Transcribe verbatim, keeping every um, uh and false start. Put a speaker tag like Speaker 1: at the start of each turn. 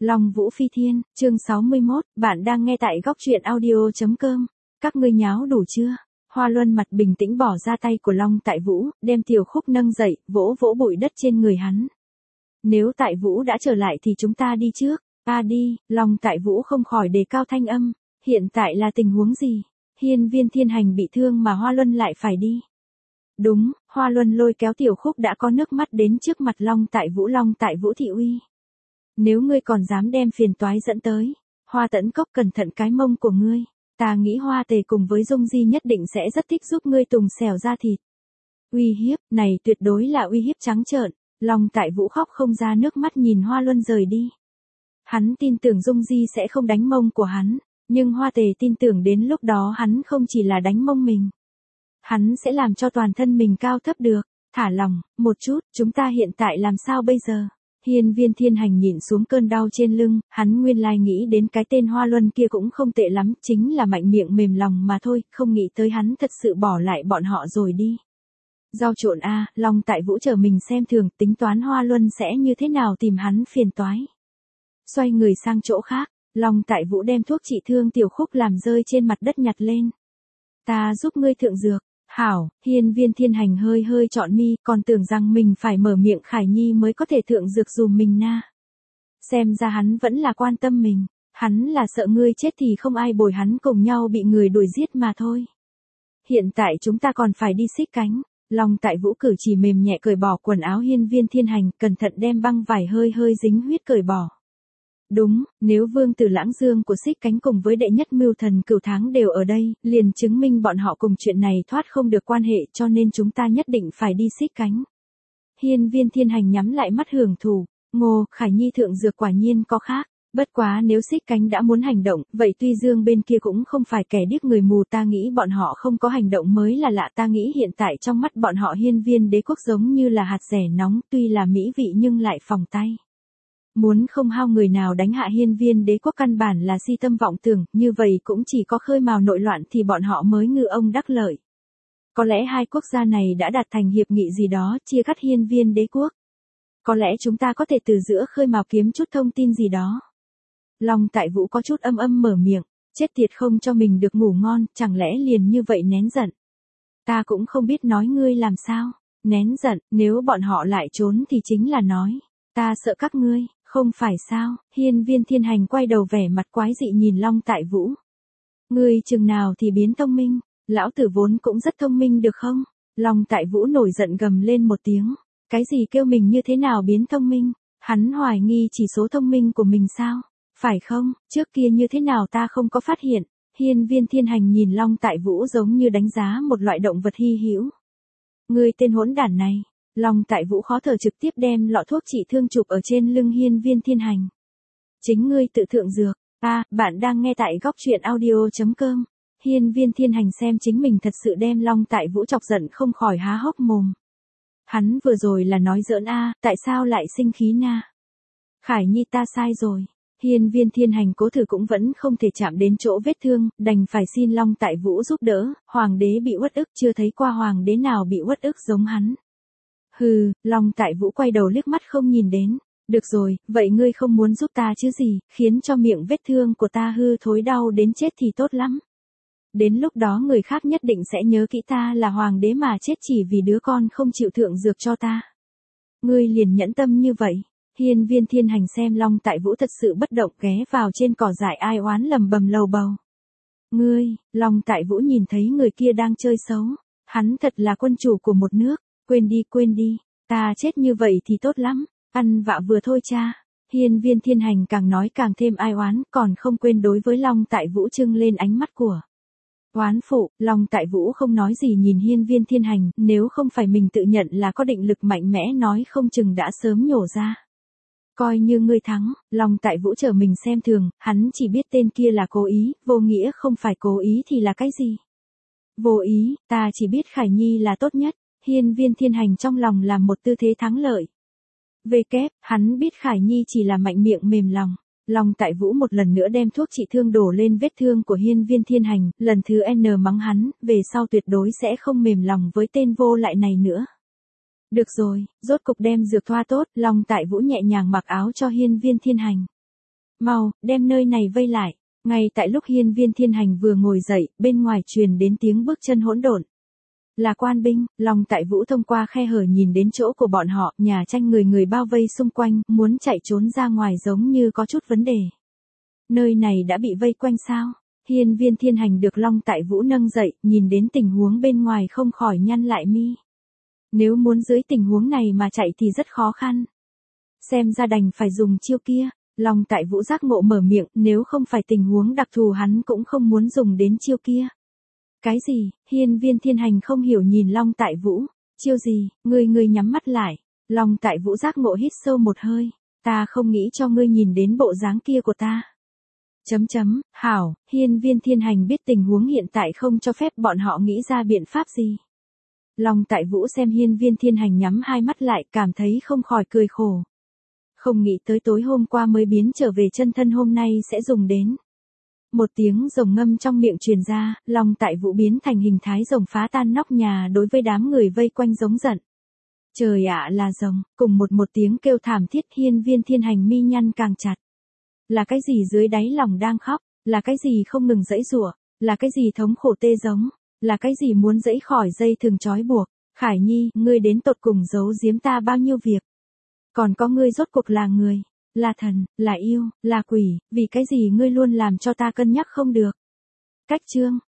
Speaker 1: Long Vũ Phi Thiên, chương sáu mươi mốt, bạn đang nghe tại góc truyện audio chấm com. Các ngươi nháo đủ chưa? Hoa Luân mặt bình tĩnh bỏ ra tay của Long Tại Vũ, đem Tiểu Khúc nâng dậy, vỗ vỗ bụi đất trên người hắn. Nếu Tại Vũ đã trở lại thì chúng ta đi trước. Ta đi, Long Tại Vũ không khỏi đề cao thanh âm. Hiện tại là tình huống gì? Hiên Viên Thiên Hành bị thương mà Hoa Luân lại phải đi. Đúng, Hoa Luân lôi kéo Tiểu Khúc đã có nước mắt đến trước mặt Long Tại Vũ. Long Tại Vũ thị uy. Nếu ngươi còn dám đem phiền toái dẫn tới, Hoa Tẫn Cốc cẩn thận cái mông của ngươi, ta nghĩ Hoa Tề cùng với Dung Di nhất định sẽ rất thích giúp ngươi tùng xẻo ra thịt. Uy hiếp, này tuyệt đối là uy hiếp trắng trợn. Long Tại Vũ khóc không ra nước mắt nhìn Hoa Luân rời đi. Hắn tin tưởng Dung Di sẽ không đánh mông của hắn, nhưng Hoa Tề tin tưởng đến lúc đó hắn không chỉ là đánh mông mình, hắn sẽ làm cho toàn thân mình cao thấp được. Thả lòng, một chút, chúng ta hiện tại làm sao bây giờ? Hiên Viên Thiên Hành nhìn xuống cơn đau trên lưng, hắn nguyên lai nghĩ đến cái tên Hoa Luân kia cũng không tệ lắm, chính là mạnh miệng mềm lòng mà thôi, không nghĩ tới hắn thật sự bỏ lại bọn họ rồi đi. Rau trộn a, à, Long Tại Vũ chờ mình xem thường, tính toán Hoa Luân sẽ như thế nào tìm hắn phiền toái. Xoay người sang chỗ khác, Long Tại Vũ đem thuốc trị thương Tiểu Khúc làm rơi trên mặt đất nhặt lên. Ta giúp ngươi thượng dược. Hảo, Hiên Viên Thiên Hành hơi hơi trọn mi, còn tưởng rằng mình phải mở miệng Khải Nhi mới có thể thượng dược dùm mình na. Xem ra hắn vẫn là quan tâm mình, hắn là sợ ngươi chết thì không ai bồi hắn cùng nhau bị người đuổi giết mà thôi. Hiện tại chúng ta còn phải đi xích cánh. Long Tại Vũ cử chỉ mềm nhẹ cởi bỏ quần áo Hiên Viên Thiên Hành, cẩn thận đem băng vải hơi hơi dính huyết cởi bỏ. Đúng, nếu Vương Tử Lãng Dương của xích cánh cùng với đệ nhất mưu thần Cửu Tháng đều ở đây, liền chứng minh bọn họ cùng chuyện này thoát không được quan hệ, cho nên chúng ta nhất định phải đi xích cánh. Hiên Viên Thiên Hành nhắm lại mắt hưởng thụ. Ngô, Khải Nhi thượng dược quả nhiên có khác. Bất quá nếu xích cánh đã muốn hành động, vậy Tuy Dương bên kia cũng không phải kẻ điếc người mù, ta nghĩ bọn họ không có hành động mới là lạ. Ta nghĩ hiện tại trong mắt bọn họ Hiên Viên Đế Quốc giống như là hạt dẻ nóng, tuy là mỹ vị nhưng lại phòng tay. Muốn không hao người nào đánh hạ Hiên Viên Đế Quốc căn bản là si tâm vọng tưởng, như vậy cũng chỉ có khơi mào nội loạn thì bọn họ mới ngư ông đắc lợi. Có lẽ hai quốc gia này đã đạt thành hiệp nghị gì đó, chia cắt Hiên Viên Đế Quốc. Có lẽ chúng ta có thể từ giữa khơi mào kiếm chút thông tin gì đó. Long Tại Vũ có chút âm âm mở miệng, chết tiệt không cho mình được ngủ ngon, chẳng lẽ liền như vậy nén giận. Ta cũng không biết nói ngươi làm sao, nén giận, nếu bọn họ lại trốn thì chính là nói, ta sợ các ngươi. Không phải sao? Hiên Viên Thiên Hành quay đầu vẻ mặt quái dị nhìn Long Tại Vũ. Ngươi chừng nào thì biến thông minh, lão tử vốn cũng rất thông minh được không? Long Tại Vũ nổi giận gầm lên một tiếng. Cái gì kêu mình như thế nào biến thông minh? Hắn hoài nghi chỉ số thông minh của mình sao? Phải không? Trước kia như thế nào ta không có phát hiện? Hiên Viên Thiên Hành nhìn Long Tại Vũ giống như đánh giá một loại động vật hy hữu. Ngươi tên hỗn đản này. Long Tại Vũ khó thở trực tiếp đem lọ thuốc trị thương chụp ở trên lưng Hiên Viên Thiên Hành. Chính ngươi tự thượng dược. À, bạn đang nghe tại góc truyện audio chấm com. Hiên Viên Thiên Hành xem chính mình thật sự đem Long Tại Vũ chọc giận không khỏi há hốc mồm. Hắn vừa rồi là nói giỡn a, à, tại sao lại sinh khí na? Khải Nhi ta sai rồi. Hiên Viên Thiên Hành cố thử cũng vẫn không thể chạm đến chỗ vết thương, đành phải xin Long Tại Vũ giúp đỡ. Hoàng đế bị uất ức, chưa thấy qua hoàng đế nào bị uất ức giống hắn. Hừ, Long Tại Vũ quay đầu liếc mắt không nhìn đến. Được rồi, vậy ngươi không muốn giúp ta chứ gì, khiến cho miệng vết thương của ta hư thối đau đến chết thì tốt lắm. Đến lúc đó người khác nhất định sẽ nhớ kỹ ta là hoàng đế mà chết chỉ vì đứa con không chịu thượng dược cho ta. Ngươi liền nhẫn tâm như vậy. Hiên Viên Thiên Hành xem Long Tại Vũ thật sự bất động, ghé vào trên cỏ dại ai oán lầm bầm lầu bầu. Ngươi, Long Tại Vũ nhìn thấy người kia đang chơi xấu. Hắn thật là quân chủ của một nước. Quên đi quên đi, ta chết như vậy thì tốt lắm, ăn vạ vừa thôi cha. Hiên Viên Thiên Hành càng nói càng thêm ai oán, còn không quên đối với Long Tại Vũ trưng lên ánh mắt của oán phụ. Long Tại Vũ không nói gì nhìn Hiên Viên Thiên Hành, nếu không phải mình tự nhận là có định lực mạnh mẽ nói không chừng đã sớm nhổ ra. Coi như ngươi thắng. Long Tại Vũ chờ mình xem thường, hắn chỉ biết tên kia là cố ý, vô nghĩa không phải cố ý thì là cái gì? Vô ý, ta chỉ biết Khải Nhi là tốt nhất. Hiên Viên Thiên Hành trong lòng làm một tư thế thắng lợi. Về kép, hắn biết Khải Nhi chỉ là mạnh miệng mềm lòng. Long Tại Vũ một lần nữa đem thuốc trị thương đổ lên vết thương của Hiên Viên Thiên Hành, lần thứ N mắng hắn, về sau tuyệt đối sẽ không mềm lòng với tên vô lại này nữa. Được rồi, rốt cục đem dược thoa tốt, Long Tại Vũ nhẹ nhàng mặc áo cho Hiên Viên Thiên Hành. mau, đem nơi này vây lại. Ngay tại lúc hiên viên thiên hành vừa ngồi dậy, bên ngoài truyền đến tiếng bước chân hỗn độn. Là quan binh. Long Tại Vũ thông qua khe hở nhìn đến chỗ của bọn họ, nhà tranh người người bao vây xung quanh, muốn chạy trốn ra ngoài giống như có chút vấn đề. Nơi này đã bị vây quanh sao? Hiên viên thiên hành được Long Tại Vũ nâng dậy, nhìn đến tình huống bên ngoài không khỏi nhăn lại mi. Nếu muốn dưới tình huống này mà chạy thì rất khó khăn. Xem ra đành phải dùng chiêu kia. Long Tại Vũ giác ngộ mở miệng, nếu không phải tình huống đặc thù hắn cũng không muốn dùng đến chiêu kia. Cái gì? Hiên viên thiên hành không hiểu nhìn Long Tại Vũ. Chiêu gì? Ngươi ngươi nhắm mắt lại. Long Tại Vũ giác ngộ hít sâu một hơi. Ta không nghĩ cho ngươi nhìn đến bộ dáng kia của ta. Chấm chấm, hảo, hiên viên thiên hành biết tình huống hiện tại không cho phép bọn họ nghĩ ra biện pháp gì. Long Tại Vũ xem hiên viên thiên hành nhắm hai mắt lại, cảm thấy không khỏi cười khổ. Không nghĩ tới tối hôm qua mới biến trở về chân thân hôm nay sẽ dùng đến. Một tiếng rồng ngâm trong miệng truyền ra, Long Tại Vũ biến thành hình thái rồng phá tan nóc nhà đối với đám người vây quanh giống giận. Trời ạ là rồng, cùng một một tiếng kêu thảm thiết hiên viên thiên hành mi nhăn càng chặt. Là cái gì dưới đáy lòng đang khóc, là cái gì không ngừng giãy giụa, là cái gì thống khổ tê giống, là cái gì muốn giãy khỏi dây thừng trói buộc. Khải Nhi, ngươi đến tột cùng giấu giếm ta bao nhiêu việc. Còn có ngươi rốt cuộc là người, là thần, là yêu, là quỷ, vì cái gì ngươi luôn làm cho ta cân nhắc không được. Cách chương